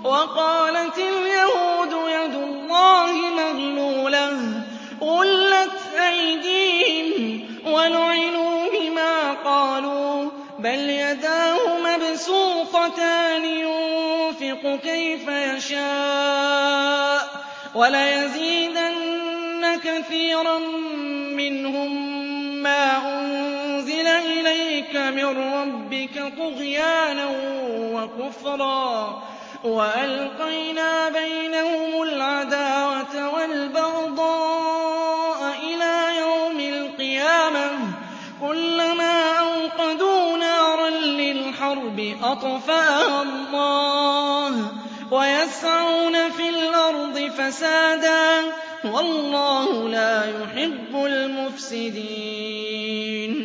وقالت اليهود يد الله مغلولة غلت أيديهم ولعنوا بما قالوا بل يداه مبسوطتان ينفق كيف يشاء وليزيدن كثيرا منهم ما أنزل إليك من ربك طغيانا وكفرا وألقينا بينهم العداوة والبغضاء إلى يوم القيامة كلما أوقدوا نارا للحرب أطفأها الله ويسعون في الأرض فسادا والله لا يحب المفسدين